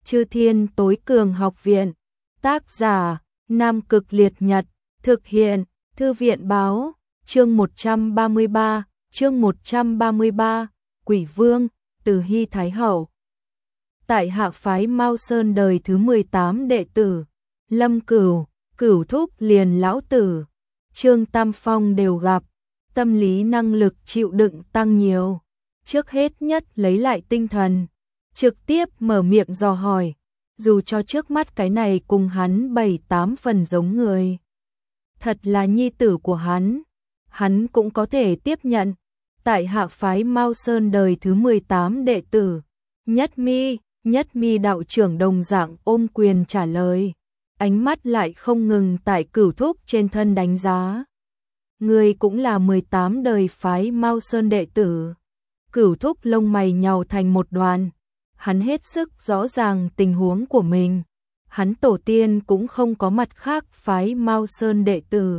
Chư Thiên Tối Cường Học Viện. Tác giả Nam Cực Liệt Nhật. Thực hiện Thư viện Báo. Chương 133. Quỷ Vương. Từ Hy Thái Hậu. Tại hạ phái Mao Sơn đời thứ 18 đệ tử. Lâm Cửu, Cửu Thúc liền lão tử, Trương Tam Phong đều gặp. Tâm lý năng lực chịu đựng tăng nhiều. Trước hết nhất lấy lại tinh thần, trực tiếp mở miệng dò hỏi, dù cho trước mắt cái này cùng hắn 7-8 phần giống người. Thật là nhi tử của hắn cũng có thể tiếp nhận. Tại hạ phái Mao Sơn đời thứ 18 đệ tử. Nhất Mi đạo trưởng đồng dạng ôm quyền trả lời, ánh mắt lại không ngừng tại Cửu Thúc trên thân đánh giá. Người cũng là 18 đời phái Mao Sơn đệ tử. Cửu Thúc lông mày nhàu thành một đoàn, hắn hết sức rõ ràng tình huống của mình. Hắn tổ tiên cũng không có mặt khác phái Mao Sơn đệ tử.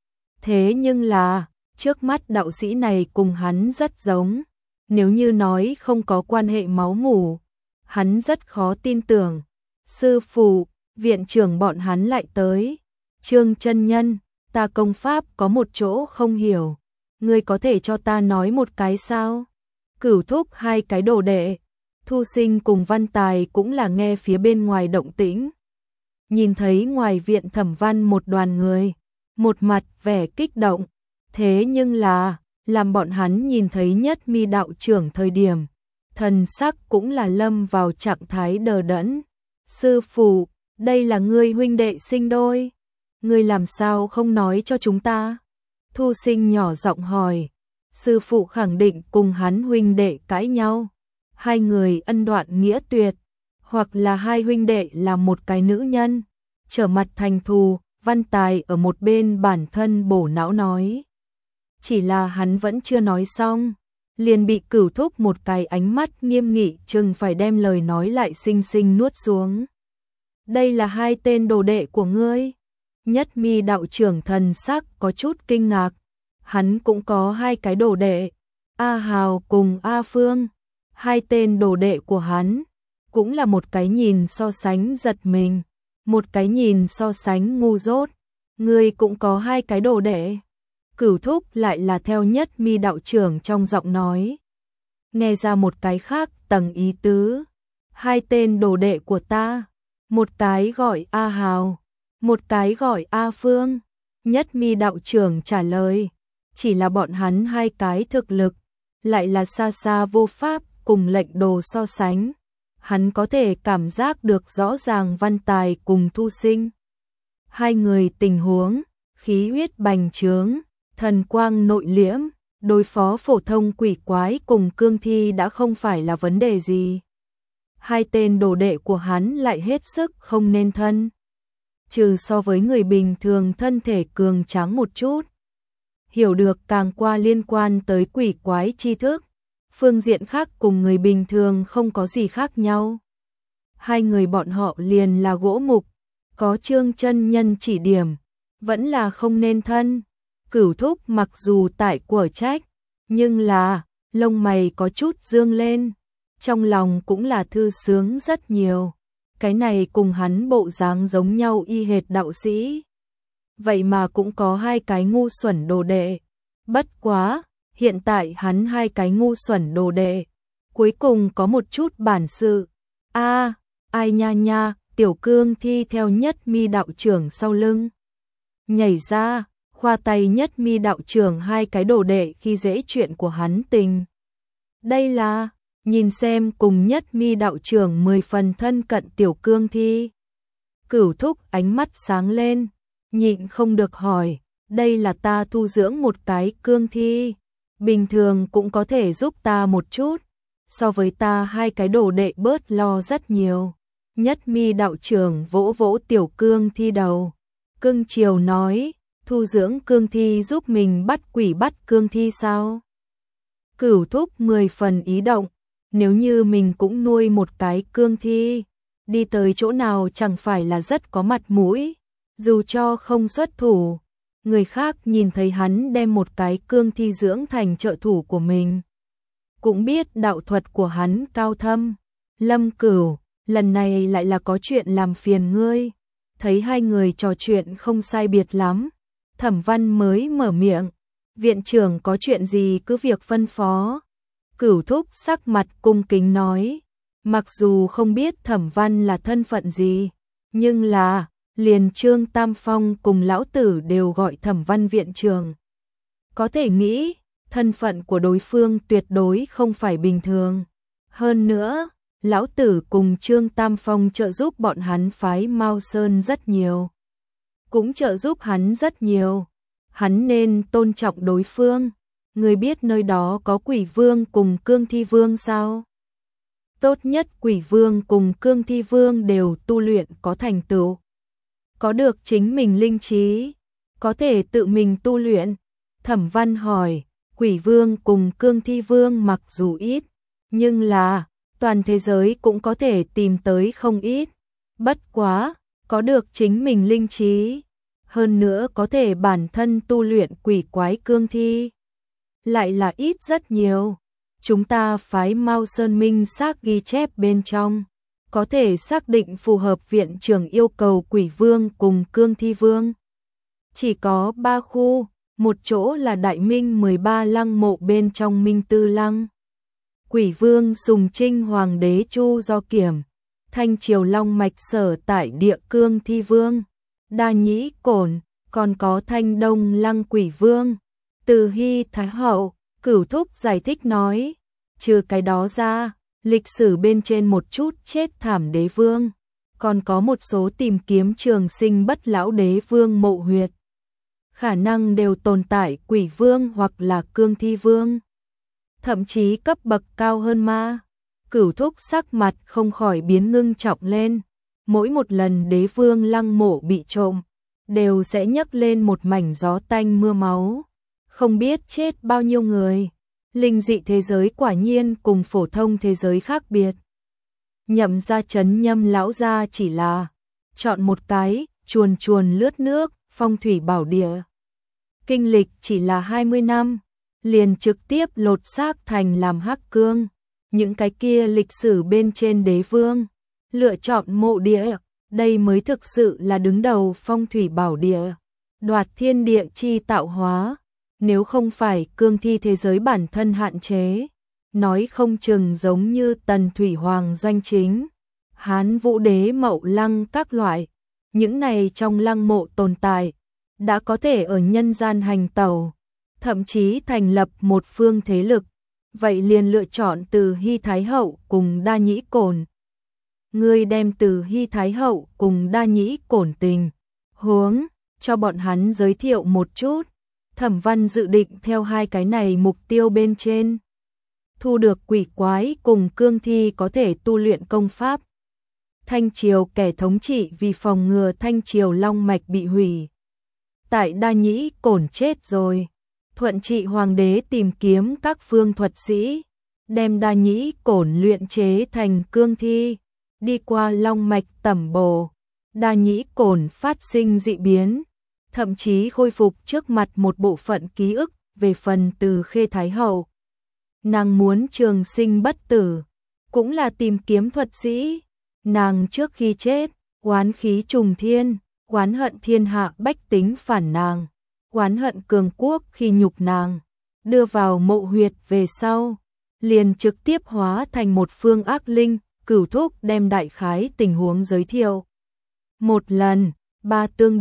Thế nhưng là, trước mắt đạo sĩ này cùng hắn rất giống. Nếu như nói không có quan hệ máu mủ, hắn rất khó tin tưởng. Sư phụ, viện trưởng bọn hắn lại tới. Trương chân nhân, ta công pháp có một chỗ không hiểu, ngươi có thể cho ta nói một cái sao? Cửu Thúc hai cái đồ đệ, Thu Sinh cùng Văn Tài cũng là nghe phía bên ngoài động tĩnh. Nhìn thấy ngoài viện Thẩm Văn một đoàn người, một mặt vẻ kích động. Thế nhưng là, làm bọn hắn nhìn thấy Nhất Mi đạo trưởng thời điểm, thần sắc cũng là lâm vào trạng thái đờ đẫn. Sư phụ, đây là ngươi huynh đệ sinh đôi, ngươi làm sao không nói cho chúng ta? Thu Sinh nhỏ giọng hỏi. Sư phụ khẳng định cùng hắn huynh đệ cãi nhau, hai người ân đoạn nghĩa tuyệt, hoặc là hai huynh đệ là một cái nữ nhân, trở mặt thành thù. Văn Tài ở một bên bản thân bổ não nói. Chỉ là hắn vẫn chưa nói xong, liền bị Cửu Thúc một cái ánh mắt nghiêm nghị chừng phải đem lời nói lại xinh xinh nuốt xuống. Đây là hai tên đồ đệ của ngươi? Nhất Mi đạo trưởng thần sắc có chút kinh ngạc. Hắn cũng có hai cái đồ đệ, A Hào cùng A Phương. Hai tên đồ đệ của hắn, cũng là một cái nhìn so sánh giật mình, một cái nhìn so sánh ngu dốt. Ngươi cũng có hai cái đồ đệ? Cửu Thúc lại là theo Nhất Mi đạo trưởng trong giọng nói nghe ra một cái khác tầng ý tứ. Hai tên đồ đệ của ta, một cái gọi A Hào, một cái gọi A Phương. Nhất Mi đạo trưởng trả lời, chỉ là bọn hắn hai cái thực lực lại là xa xa vô pháp cùng lệnh đồ so sánh. Hắn có thể cảm giác được rõ ràng Văn Tài cùng Thu Sinh hai người tình huống, khí huyết bành trướng, thần quang nội liễm, đối phó phổ thông quỷ quái cùng cương thi đã không phải là vấn đề gì. Hai tên đồ đệ của hắn lại hết sức không nên thân, trừ so với người bình thường thân thể cường tráng một chút, hiểu được càng qua liên quan tới quỷ quái tri thức, phương diện khác cùng người bình thường không có gì khác nhau. Hai người bọn họ liền là gỗ mục, có Trương chân nhân chỉ điểm, vẫn là không nên thân. Cửu Thúc mặc dù tại của trách, nhưng là lông mày có chút dương lên, trong lòng cũng là thư sướng rất nhiều. Cái này cùng hắn bộ dáng giống nhau y hệt đạo sĩ, vậy mà cũng có hai cái ngu xuẩn đồ đệ. Bất quá, hiện tại hắn hai cái ngu xuẩn đồ đệ, cuối cùng có một chút bản sự. Ai nha, tiểu cương thi theo Nhất Mi đạo trưởng sau lưng nhảy ra, khoa tay Nhất Mi đạo trưởng hai cái đồ đệ khi dễ chuyện của hắn tình. Đây là, nhìn xem cùng Nhất Mi đạo trưởng 10 phần thân cận tiểu cương thi. Cửu Thúc ánh mắt sáng lên, nhịn không được hỏi, đây là ta thu dưỡng một cái cương thi, bình thường cũng có thể giúp ta một chút, so với ta hai cái đồ đệ bớt lo rất nhiều. Nhất Mi đạo trưởng vỗ vỗ tiểu cương thi đầu, cưng chiều nói, thu dưỡng cương thi giúp mình bắt quỷ bắt cương thi sao? Cửu Thúc 10 phần ý động, nếu như mình cũng nuôi một cái cương thi, đi tới chỗ nào chẳng phải là rất có mặt mũi, dù cho không xuất thủ, người khác nhìn thấy hắn đem một cái cương thi dưỡng thành trợ thủ của mình, cũng biết đạo thuật của hắn cao thâm. Lâm Cửu, lần này lại là có chuyện làm phiền ngươi. Thấy hai người trò chuyện không sai biệt lắm, Thẩm Văn mới mở miệng, viện trưởng có chuyện gì cứ việc phân phó. Cửu Thúc sắc mặt cung kính nói, mặc dù không biết Thẩm Văn là thân phận gì, nhưng là, liền Trương Tam Phong cùng lão tử đều gọi Thẩm Văn viện trưởng. Có thể nghĩ, thân phận của đối phương tuyệt đối không phải bình thường. Hơn nữa, lão tử cùng Trương Tam Phong trợ giúp bọn hắn phái Mao Sơn rất nhiều. Cũng trợ giúp hắn rất nhiều. Hắn nên tôn trọng đối phương. Người biết nơi đó có Quỷ Vương cùng Cương Thi Vương sao? Tốt nhất Quỷ Vương cùng Cương Thi Vương đều tu luyện có thành tựu. Có được chính mình linh trí, có thể tự mình tu luyện. Thẩm Văn hỏi, Quỷ Vương cùng Cương Thi Vương mặc dù ít, nhưng là, toàn thế giới cũng có thể tìm tới không ít. Bất quá, có được chính mình linh trí, hơn nữa có thể bản thân tu luyện quỷ quái cương thi. Lại là ít rất nhiều. Chúng ta phái Mao Sơn minh xác ghi chép bên trong, có thể xác định phù hợp viện trưởng yêu cầu Quỷ Vương cùng Cương Thi Vương. Chỉ có 3 khu, một chỗ là Đại Minh 13 lăng mộ bên trong Minh Tư Lăng. Quỷ Vương Sùng Trinh Hoàng đế Chu Do Kiểm, Thanh Triều Long Mạch sở tại địa Cương Thi Vương, Đa Nhĩ Cổn, còn có Thanh Đông Lăng Quỷ Vương, Từ Hy Thái Hậu. Cửu Thúc giải thích nói, trừ cái đó ra, lịch sử bên trên một chút chết thảm đế vương, còn có một số tìm kiếm trường sinh bất lão đế vương mộ huyệt. Khả năng đều tồn tại Quỷ Vương hoặc là Cương Thi Vương. Thậm chí cấp bậc cao hơn ma. Cửu Thúc sắc mặt không khỏi biến ngưng trọng lên. Mỗi một lần đế vương lăng mộ bị trộm, đều sẽ nhấc lên một mảnh gió tanh mưa máu. Không biết chết bao nhiêu người. Linh dị thế giới quả nhiên cùng phổ thông thế giới khác biệt. Nhậm ra Trấn Nhâm lão gia chỉ là chọn một cái, chuồn chuồn lướt nước, phong thủy bảo địa. Kinh lịch chỉ là 20 năm, liền trực tiếp lột xác thành làm hắc cương. Những cái kia lịch sử bên trên đế vương, lựa chọn mộ địa, đây mới thực sự là đứng đầu phong thủy bảo địa, đoạt thiên địa chi tạo hóa. Nếu không phải cương thi thế giới bản thân hạn chế, nói không chừng giống như Tần Thủy Hoàng Doanh Chính, Hán Vũ Đế Mậu Lăng các loại, những này trong lăng mộ tồn tại, đã có thể ở nhân gian hành tẩu, thậm chí thành lập một phương thế lực, vậy liền lựa chọn Từ Hy Thái Hậu cùng Đa Nhĩ Cổn. Ngươi đem Từ Hy Thái Hậu cùng Đa Nhĩ Cổn tình huống cho bọn hắn giới thiệu một chút. Thẩm Văn dự định theo hai cái này mục tiêu bên trên, thu được quỷ quái cùng cương thi có thể tu luyện công pháp. Thanh Triều kẻ thống trị vì phòng ngừa Thanh Triều Long Mạch bị hủy, tại Đa Nhĩ Cổn chết rồi, thuận trị hoàng đế tìm kiếm các phương thuật sĩ, đem Đa Nhĩ Cổn luyện chế thành cương thi, đi qua Long Mạch tẩm bổ, Đa Nhĩ Cổn phát sinh dị biến, thậm chí khôi phục trước mặt một bộ phận ký ức. Về phần Từ Khê Thái Hậu, nàng muốn trường sinh bất tử, cũng là tìm kiếm thuật sĩ. Nàng trước khi chết, oán khí trùng thiên, oán hận thiên hạ bách tính phản nàng, oán hận cường quốc khi nhục nàng, đưa vào mộ huyệt về sau, liền trực tiếp hóa thành một phương ác linh. Cửu Thúc đem đại khái tình huống giới thiệu một lần. 3 tương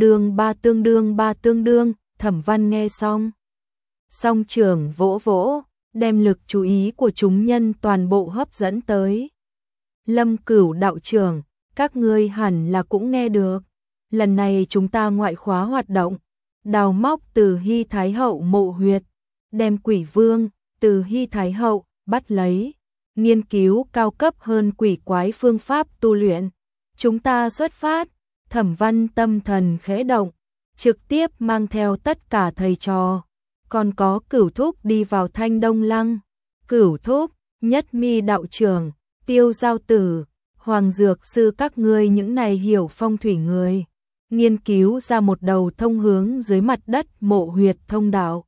đương, Thẩm Văn nghe xong. Song trưởng vỗ vỗ, đem lực chú ý của chúng nhân toàn bộ hấp dẫn tới. Lâm Cửu đạo trưởng, các ngươi hẳn là cũng nghe được. Lần này chúng ta ngoại khóa hoạt động, đào móc Từ Hy Thái Hậu mộ huyệt, đem Quỷ Vương, Từ Hy Thái Hậu, bắt lấy. Nghiên cứu cao cấp hơn quỷ quái phương pháp tu luyện. Chúng ta xuất phát. Thẩm Văn tâm thần khẽ động, trực tiếp mang theo tất cả thầy trò, còn có Cửu Thúc đi vào Thanh Đông Lăng. Cửu Thúc, Nhất Mi đạo trưởng, Tiêu Giao Tử, Hoàng Dược Sư các ngươi những này hiểu phong thủy người, nghiên cứu ra một đầu thông hướng dưới mặt đất mộ huyệt thông đạo.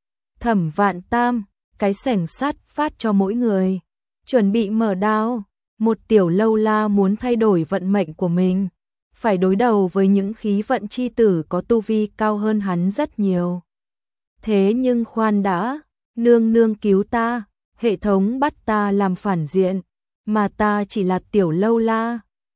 Thẩm Vạn Tam, cái xẻng sắt phát cho mỗi người, chuẩn bị mở đao. Một tiểu lâu la muốn thay đổi vận mệnh của mình, phải đối đầu với những khí vận chi tử có tu vi cao hơn hắn rất nhiều. Thế nhưng khoan đã, nương nương cứu ta, hệ thống bắt ta làm phản diện, mà ta chỉ là tiểu lâu la,